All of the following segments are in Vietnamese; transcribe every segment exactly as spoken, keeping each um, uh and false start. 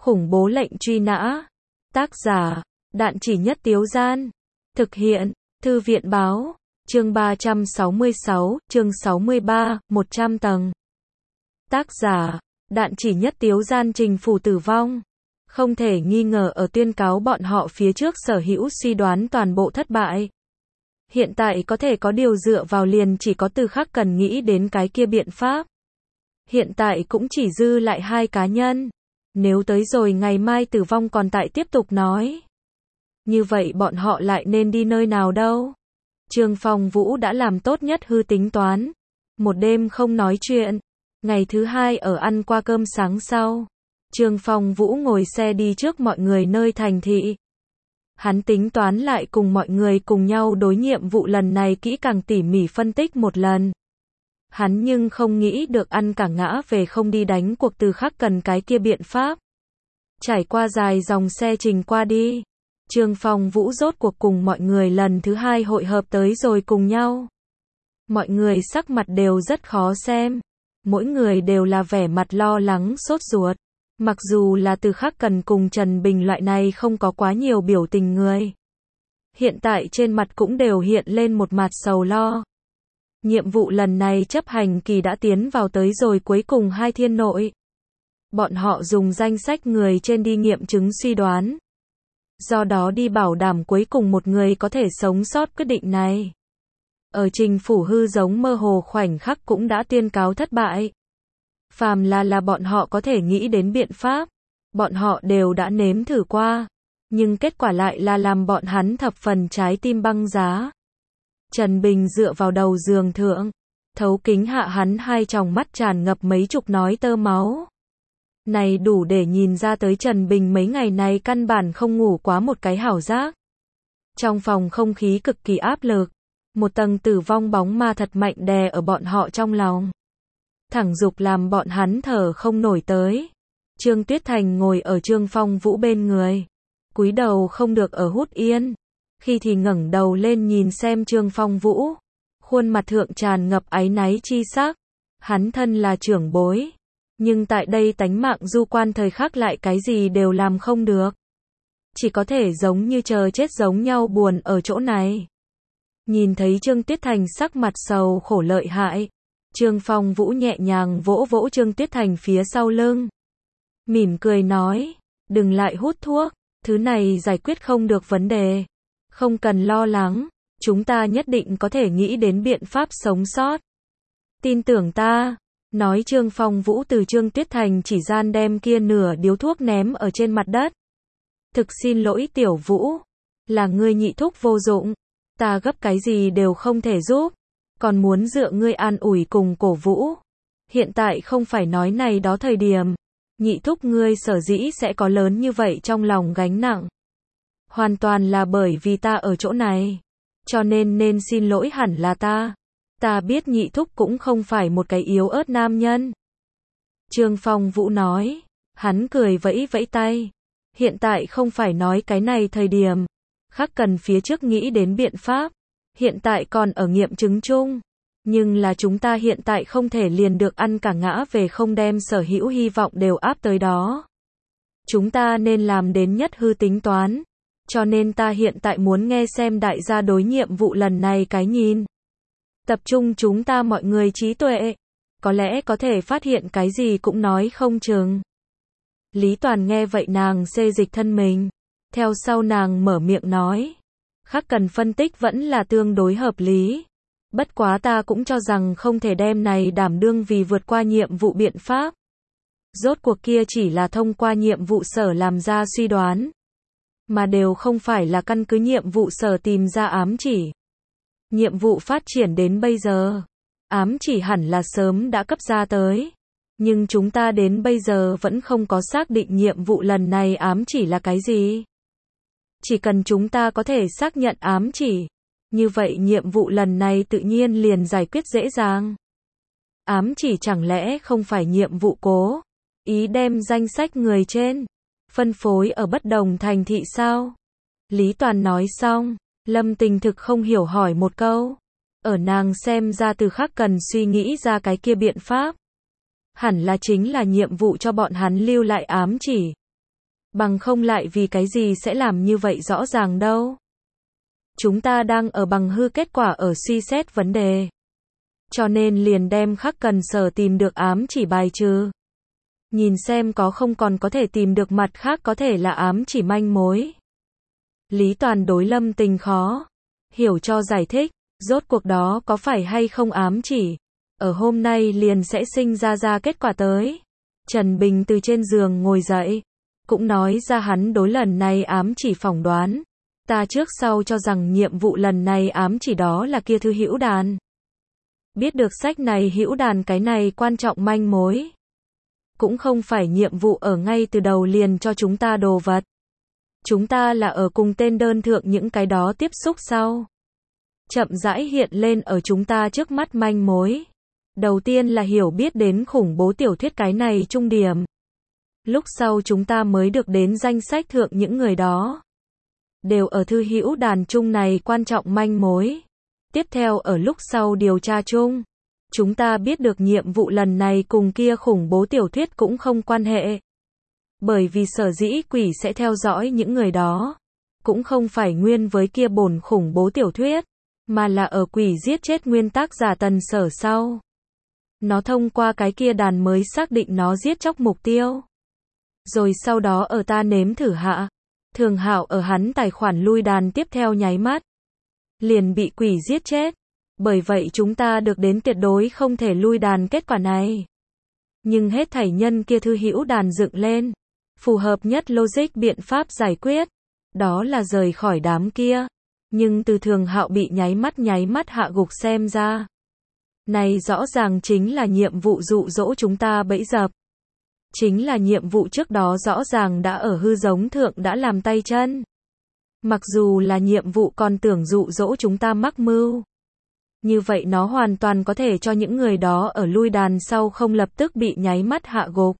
Khủng bố lệnh truy nã. Tác giả, Đạn Chỉ Nhất Tiếu Gian. Thực hiện, Thư viện Báo. Chương ba trăm sáu mươi sáu, chương sáu mươi ba, một trăm tầng. Tác giả, Đạn Chỉ Nhất Tiếu Gian. Trình Phủ tử vong. Không thể nghi ngờ ở tuyên cáo bọn họ phía trước sở hữu suy đoán toàn bộ thất bại. Hiện tại có thể có điều dựa vào liền chỉ có Từ Khắc cần nghĩ đến cái kia biện pháp. Hiện tại cũng chỉ dư lại hai cá nhân. Nếu tới rồi ngày mai tử vong còn tại tiếp tục nói. Như vậy bọn họ lại nên đi nơi nào đâu? Trương Phong Vũ đã làm tốt nhất hư tính toán. Một đêm không nói chuyện. Ngày thứ hai ở ăn qua cơm sáng sau. Trương Phong Vũ ngồi xe đi trước mọi người nơi thành thị. Hắn tính toán lại cùng mọi người cùng nhau đối nhiệm vụ lần này kỹ càng tỉ mỉ phân tích một lần. Hắn nhưng không nghĩ được ăn cả ngã về không đi đánh cuộc Từ Khắc cần cái kia biện pháp. Trải qua dài dòng xe trình qua đi. Trương Phong Vũ rốt cuộc cùng mọi người lần thứ hai hội hợp tới rồi cùng nhau. Mọi người sắc mặt đều rất khó xem. Mỗi người đều là vẻ mặt lo lắng sốt ruột. Mặc dù là Từ Khắc cần cùng Trần Bình loại này không có quá nhiều biểu tình người. Hiện tại trên mặt cũng đều hiện lên một mặt sầu lo. Nhiệm vụ lần này chấp hành kỳ đã tiến vào tới rồi cuối cùng hai thiên nội. Bọn họ dùng danh sách người trên đi nghiệm chứng suy đoán. Do đó đi bảo đảm cuối cùng một người có thể sống sót quyết định này. Ở Trình Phủ hư giống mơ hồ khoảnh khắc cũng đã tuyên cáo thất bại. Phàm là là bọn họ có thể nghĩ đến biện pháp. Bọn họ đều đã nếm thử qua. Nhưng kết quả lại là làm bọn hắn thập phần trái tim băng giá. Trần Bình dựa vào đầu giường thượng. Thấu kính hạ hắn hai tròng mắt tràn ngập mấy chục nói tơ máu. Này đủ để nhìn ra tới Trần Bình mấy ngày này căn bản không ngủ quá một cái hảo giác. Trong phòng không khí cực kỳ áp lực. Một tầng tử vong bóng ma thật mạnh đè ở bọn họ trong lòng. Thẳng dục làm bọn hắn thở không nổi tới. Trương Tuyết Thành ngồi ở Trương Phong Vũ bên người. Cúi đầu không được ở hút yên. Khi thì ngẩng đầu lên nhìn xem Trương Phong Vũ. Khuôn mặt thượng tràn ngập áy náy chi sắc. Hắn thân là trưởng bối. Nhưng tại đây tánh mạng du quan thời khắc lại cái gì đều làm không được. Chỉ có thể giống như chờ chết giống nhau buồn ở chỗ này. Nhìn thấy Trương Tuyết Thành sắc mặt sầu khổ lợi hại. Trương Phong Vũ nhẹ nhàng vỗ vỗ Trương Tuyết Thành phía sau lưng. Mỉm cười nói, đừng lại hút thuốc, thứ này giải quyết không được vấn đề. Không cần lo lắng, chúng ta nhất định có thể nghĩ đến biện pháp sống sót. Tin tưởng ta, nói Trương Phong Vũ từ Trương Tuyết Thành chỉ gian đem kia nửa điếu thuốc ném ở trên mặt đất. Thực xin lỗi Tiểu Vũ, là ngươi nhị thúc vô dụng, ta gấp cái gì đều không thể giúp. Còn muốn dựa ngươi an ủi cùng cổ vũ. Hiện tại không phải nói này đó thời điểm. Nhị thúc ngươi sở dĩ sẽ có lớn như vậy trong lòng gánh nặng. Hoàn toàn là bởi vì ta ở chỗ này. Cho nên nên xin lỗi hẳn là ta. Ta biết nhị thúc cũng không phải một cái yếu ớt nam nhân. Trương Phong Vũ nói. Hắn cười vẫy vẫy tay. Hiện tại không phải nói cái này thời điểm. Khắc cần phía trước nghĩ đến biện pháp. Hiện tại còn ở nghiệm chứng chung. Nhưng là chúng ta hiện tại không thể liền được ăn cả ngã về không đem sở hữu hy vọng đều áp tới đó. Chúng ta nên làm đến nhất hư tính toán. Cho nên ta hiện tại muốn nghe xem đại gia đối nhiệm vụ lần này cái nhìn. Tập trung chúng ta mọi người trí tuệ. Có lẽ có thể phát hiện cái gì cũng nói không chừng. Lý Toàn nghe vậy nàng xê dịch thân mình. Theo sau nàng mở miệng nói. Khắc cần phân tích vẫn là tương đối hợp lý. Bất quá ta cũng cho rằng không thể đem này đảm đương vì vượt qua nhiệm vụ biện pháp. Rốt cuộc kia chỉ là thông qua nhiệm vụ sở làm ra suy đoán. Mà đều không phải là căn cứ nhiệm vụ sở tìm ra ám chỉ. Nhiệm vụ phát triển đến bây giờ. Ám chỉ hẳn là sớm đã cấp ra tới. Nhưng chúng ta đến bây giờ vẫn không có xác định nhiệm vụ lần này ám chỉ là cái gì. Chỉ cần chúng ta có thể xác nhận ám chỉ, như vậy nhiệm vụ lần này tự nhiên liền giải quyết dễ dàng. Ám chỉ chẳng lẽ không phải nhiệm vụ cố ý đem danh sách người trên phân phối ở bất đồng thành thị sao? Lý Toàn nói xong, Lâm Tình thực không hiểu hỏi một câu. Ở nàng xem ra Từ Khắc cần suy nghĩ ra cái kia biện pháp. Hẳn là chính là nhiệm vụ cho bọn hắn lưu lại ám chỉ. Bằng không lại vì cái gì sẽ làm như vậy rõ ràng đâu. Chúng ta đang ở bằng hư kết quả ở suy xét vấn đề. Cho nên liền đem Khắc Cần Sở tìm được ám chỉ bài trừ. Nhìn xem có không còn có thể tìm được mặt khác có thể là ám chỉ manh mối. Lý Toàn đối Lâm Tình khó hiểu cho giải thích, rốt cuộc đó có phải hay không ám chỉ. Ở hôm nay liền sẽ sinh ra ra kết quả tới. Trần Bình từ trên giường ngồi dậy, cũng nói ra hắn đối lần này ám chỉ phỏng đoán. Ta trước sau cho rằng nhiệm vụ lần này ám chỉ đó là kia thư hữu đàn. Biết được sách này hữu đàn cái này quan trọng manh mối. Cũng không phải nhiệm vụ ở ngay từ đầu liền cho chúng ta đồ vật. Chúng ta là ở cùng tên đơn thượng những cái đó tiếp xúc sau. Chậm rãi hiện lên ở chúng ta trước mắt manh mối. Đầu tiên là hiểu biết đến khủng bố tiểu thuyết cái này trung điểm. Lúc sau chúng ta mới được đến danh sách thượng những người đó. Đều ở thư hữu đàn chung này quan trọng manh mối. Tiếp theo ở lúc sau điều tra chung. Chúng ta biết được nhiệm vụ lần này cùng kia khủng bố tiểu thuyết cũng không quan hệ. Bởi vì sở dĩ quỷ sẽ theo dõi những người đó. Cũng không phải nguyên với kia bổn khủng bố tiểu thuyết. Mà là ở quỷ giết chết nguyên tác giả Tần Sở sau. Nó thông qua cái kia đàn mới xác định nó giết chóc mục tiêu. Rồi sau đó ở ta nếm thử hạ. Thường Hạo ở hắn tài khoản lui đàn tiếp theo nháy mắt. Liền bị quỷ giết chết. Bởi vậy chúng ta được đến tuyệt đối không thể lui đàn kết quả này. Nhưng hết thảy nhân kia thư hữu đàn dựng lên. Phù hợp nhất logic biện pháp giải quyết. Đó là rời khỏi đám kia. Nhưng từ Thường Hạo bị nháy mắt nháy mắt hạ gục xem ra. Này rõ ràng chính là nhiệm vụ dụ dỗ chúng ta bẫy dập. Chính là nhiệm vụ trước đó rõ ràng đã ở hư giống thượng đã làm tay chân. Mặc dù là nhiệm vụ còn tưởng dụ dỗ chúng ta mắc mưu. Như vậy nó hoàn toàn có thể cho những người đó ở lui đàn sau không lập tức bị nháy mắt hạ gục.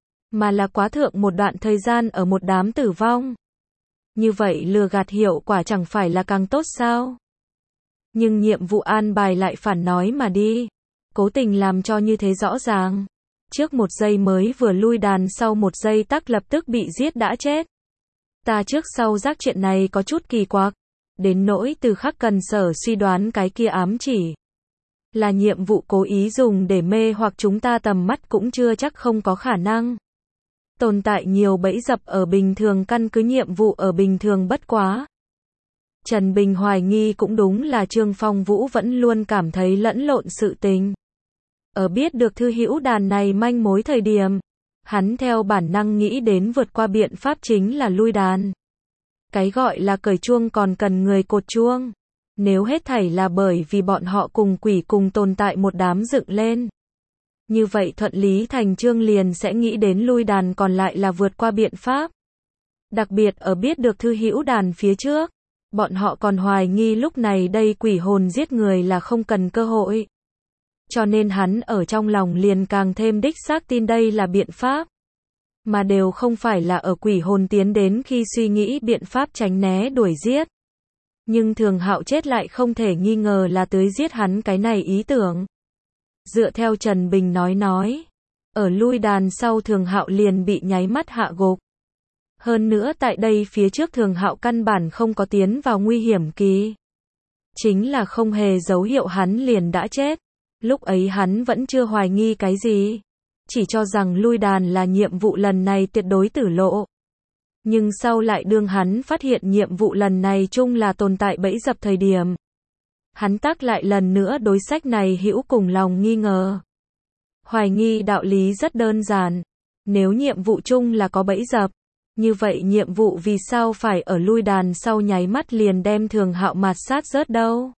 Mà là quá thượng một đoạn thời gian ở một đám tử vong. Như vậy lừa gạt hiệu quả chẳng phải là càng tốt sao? Nhưng nhiệm vụ an bài lại phản nói mà đi. Cố tình làm cho như thế rõ ràng. Trước một giây mới vừa lui đàn sau một giây tắc lập tức bị giết đã chết. Ta trước sau giác chuyện này có chút kỳ quặc. Đến nỗi từ Khắc Cần Sở suy đoán cái kia ám chỉ. Là nhiệm vụ cố ý dùng để mê hoặc chúng ta tầm mắt cũng chưa chắc không có khả năng. Tồn tại nhiều bẫy dập ở bình thường căn cứ nhiệm vụ ở bình thường bất quá. Trần Bình hoài nghi cũng đúng là Trương Phong Vũ vẫn luôn cảm thấy lẫn lộn sự tình. Ở biết được thư hữu đàn này manh mối thời điểm, hắn theo bản năng nghĩ đến vượt qua biện pháp chính là lui đàn. Cái gọi là cởi chuông còn cần người cột chuông. Nếu hết thảy là bởi vì bọn họ cùng quỷ cùng tồn tại một đám dựng lên. Như vậy thuận lý thành chương liền sẽ nghĩ đến lui đàn còn lại là vượt qua biện pháp. Đặc biệt ở biết được thư hữu đàn phía trước. Bọn họ còn hoài nghi lúc này đây quỷ hồn giết người là không cần cơ hội. Cho nên hắn ở trong lòng liền càng thêm đích xác tin đây là biện pháp. Mà đều không phải là ở quỷ hồn tiến đến khi suy nghĩ biện pháp tránh né đuổi giết. Nhưng Thường Hạo chết lại không thể nghi ngờ là tới giết hắn cái này ý tưởng. Dựa theo Trần Bình nói nói. Ở lui đàn sau Thường Hạo liền bị nháy mắt hạ gục. Hơn nữa tại đây phía trước Thường Hạo căn bản không có tiến vào nguy hiểm kỳ. Chính là không hề dấu hiệu hắn liền đã chết. Lúc ấy hắn vẫn chưa hoài nghi cái gì. Chỉ cho rằng lui đàn là nhiệm vụ lần này tuyệt đối tử lộ. Nhưng sau lại đương hắn phát hiện nhiệm vụ lần này chung là tồn tại bẫy dập thời điểm. Hắn tác lại lần nữa đối sách này hữu cùng lòng nghi ngờ. Hoài nghi đạo lý rất đơn giản. Nếu nhiệm vụ chung là có bẫy dập. Như vậy nhiệm vụ vì sao phải ở lui đàn sau nháy mắt liền đem Thường Hạo mạt sát rớt đâu?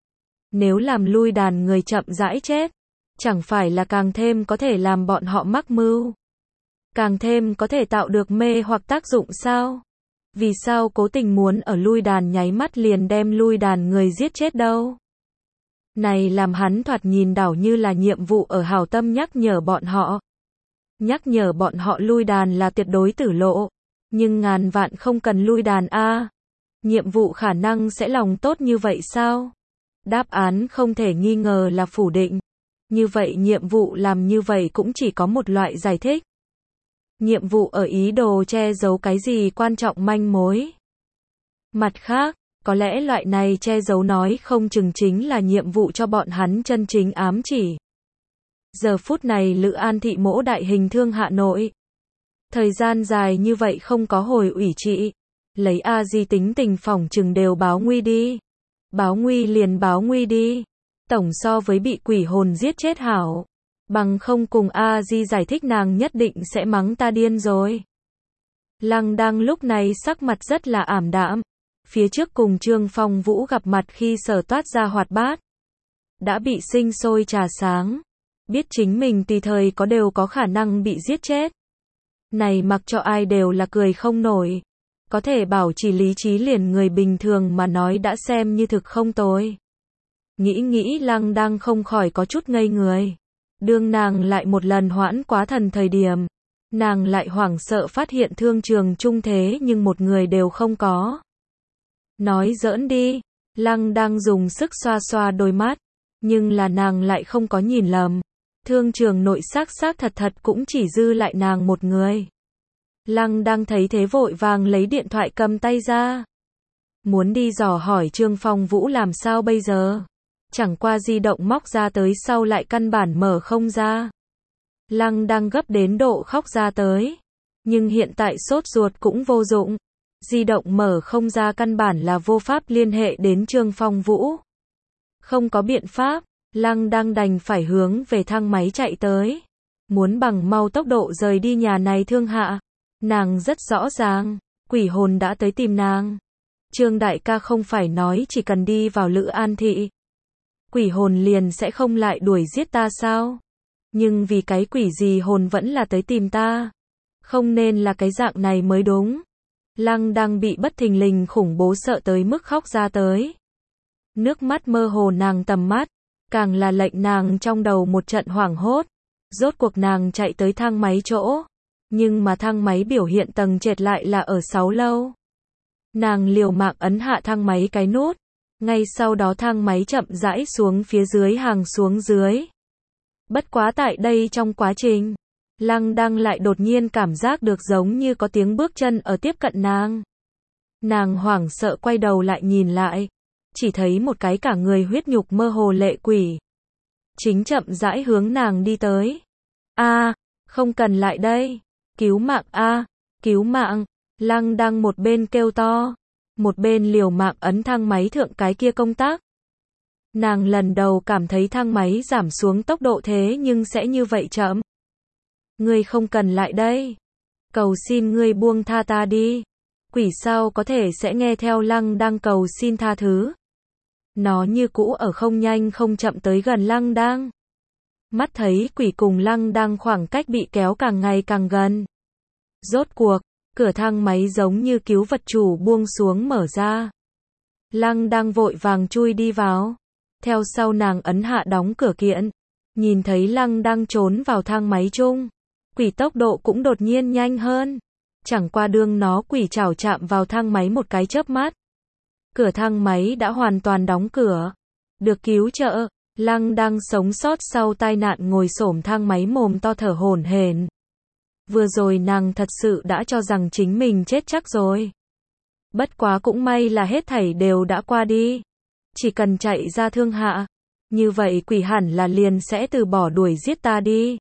Nếu làm lui đàn người chậm rãi chết, chẳng phải là càng thêm có thể làm bọn họ mắc mưu? Càng thêm có thể tạo được mê hoặc tác dụng sao? Vì sao cố tình muốn ở lui đàn nháy mắt liền đem lui đàn người giết chết đâu? Này làm hắn thoạt nhìn đảo như là nhiệm vụ ở hảo tâm nhắc nhở bọn họ. Nhắc nhở bọn họ lui đàn là tuyệt đối tử lộ. Nhưng ngàn vạn không cần lui đàn a. Nhiệm vụ khả năng sẽ lòng tốt như vậy sao? Đáp án không thể nghi ngờ là phủ định. Như vậy nhiệm vụ làm như vậy cũng chỉ có một loại giải thích. Nhiệm vụ ở ý đồ che giấu cái gì quan trọng manh mối. Mặt khác, có lẽ loại này che giấu nói không chừng chính là nhiệm vụ cho bọn hắn chân chính ám chỉ. Giờ phút này Lữ An Thị mỗ đại hình thương Hà Nội. Thời gian dài như vậy không có hồi ủy trị. Lấy A Di tính tình phỏng chừng đều báo nguy đi. Báo nguy liền báo nguy đi. Tổng so với bị quỷ hồn giết chết hảo. Bằng không cùng A Di giải thích nàng nhất định sẽ mắng ta điên rồi. Lăng Đăng lúc này sắc mặt rất là ảm đạm. Phía trước cùng Trương Phong Vũ gặp mặt khi sở toát ra hoạt bát. Đã bị sinh sôi trà sáng. Biết chính mình tùy thời có đều có khả năng bị giết chết. Này mặc cho ai đều là cười không nổi. Có thể bảo trì lý trí liền người bình thường mà nói đã xem như thực không tồi. Nghĩ nghĩ Lăng Đăng không khỏi có chút ngây người. Đương nàng lại một lần hoãn quá thần thời điểm. Nàng lại hoảng sợ phát hiện thương trường trung thế nhưng một người đều không có. Nói giỡn đi. Lăng Đăng dùng sức xoa xoa đôi mắt. Nhưng là nàng lại không có nhìn lầm. Thương trường nội xác xác thật thật cũng chỉ dư lại nàng một người. Lăng Đăng thấy thế vội vàng lấy điện thoại cầm tay ra. Muốn đi dò hỏi Trương Phong Vũ làm sao bây giờ. Chẳng qua di động móc ra tới sau lại căn bản mở không ra. Lăng Đăng gấp đến độ khóc ra tới. Nhưng hiện tại sốt ruột cũng vô dụng. Di động mở không ra căn bản là vô pháp liên hệ đến Trương Phong Vũ. Không có biện pháp, Lăng Đăng đành phải hướng về thang máy chạy tới. Muốn bằng mau tốc độ rời đi nhà này thương hạ. Nàng rất rõ ràng, quỷ hồn đã tới tìm nàng. Trương đại ca không phải nói chỉ cần đi vào Lữ An Thị. Quỷ hồn liền sẽ không lại đuổi giết ta sao? Nhưng vì cái quỷ gì hồn vẫn là tới tìm ta. Không nên là cái dạng này mới đúng. Lăng Đăng bị bất thình lình khủng bố sợ tới mức khóc ra tới. Nước mắt mơ hồ nàng tầm mắt. Càng là lệnh nàng trong đầu một trận hoảng hốt. Rốt cuộc nàng chạy tới thang máy chỗ. Nhưng mà thang máy biểu hiện tầng trệt lại là ở sáu lâu. Nàng liều mạng ấn hạ thang máy cái nút. Ngay sau đó thang máy chậm rãi xuống phía dưới hàng xuống dưới. Bất quá tại đây trong quá trình, Lăng Đăng lại đột nhiên cảm giác được giống như có tiếng bước chân ở tiếp cận nàng. Nàng hoảng sợ quay đầu lại nhìn lại. Chỉ thấy một cái cả người huyết nhục mơ hồ lệ quỷ. Chính chậm rãi hướng nàng đi tới. A, không cần lại đây. Cứu mạng a, cứu mạng. Lăng Đăng một bên kêu to. Một bên liều mạng ấn thang máy thượng cái kia công tắc. Nàng lần đầu cảm thấy thang máy giảm xuống tốc độ thế nhưng sẽ như vậy chậm. Ngươi không cần lại đây. Cầu xin ngươi buông tha ta đi. Quỷ sao có thể sẽ nghe theo Lăng Đăng cầu xin tha thứ. Nó như cũ ở không nhanh không chậm tới gần Lăng Đăng. Mắt thấy quỷ cùng Lăng Đăng khoảng cách bị kéo càng ngày càng gần. Rốt cuộc, cửa thang máy giống như cứu vật chủ buông xuống mở ra. Lăng Đăng vội vàng chui đi vào. Theo sau nàng ấn hạ đóng cửa kiện. Nhìn thấy Lăng Đăng trốn vào thang máy chung. Quỷ tốc độ cũng đột nhiên nhanh hơn. Chẳng qua đương nó quỷ chảo chạm vào thang máy một cái chớp mắt. Cửa thang máy đã hoàn toàn đóng cửa. Được cứu trợ, Lăng Đăng sống sót sau tai nạn ngồi xổm thang máy mồm to thở hổn hển. Vừa rồi nàng thật sự đã cho rằng chính mình chết chắc rồi. Bất quá cũng may là hết thảy đều đã qua đi. Chỉ cần chạy ra thương hạ. Như vậy quỷ hẳn là liền sẽ từ bỏ đuổi giết ta đi.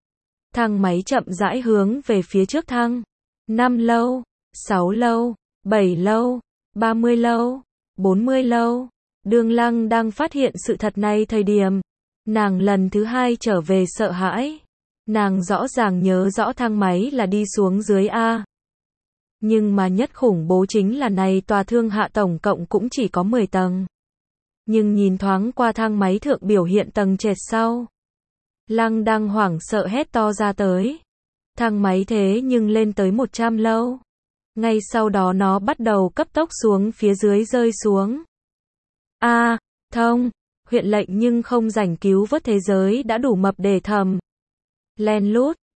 Thang máy chậm rãi hướng về phía trước thang. năm lâu, sáu lâu, bảy lâu, ba mươi lâu, bốn mươi lâu. Đường Lăng đang phát hiện sự thật này thời điểm. Nàng lần thứ hai trở về sợ hãi. Nàng rõ ràng nhớ rõ thang máy là đi xuống dưới A. Nhưng mà nhất khủng bố chính là này tòa thương hạ tổng cộng cũng chỉ có mười tầng. Nhưng nhìn thoáng qua thang máy thượng biểu hiện tầng trệt sau. Lăng đang hoảng sợ hét to ra tới. Thang máy thế nhưng lên tới một trăm lâu. Ngay sau đó nó bắt đầu cấp tốc xuống phía dưới rơi xuống. A, thông, huyện lệnh nhưng không rảnh cứu vớt thế giới đã đủ mập để thầm. Len lút,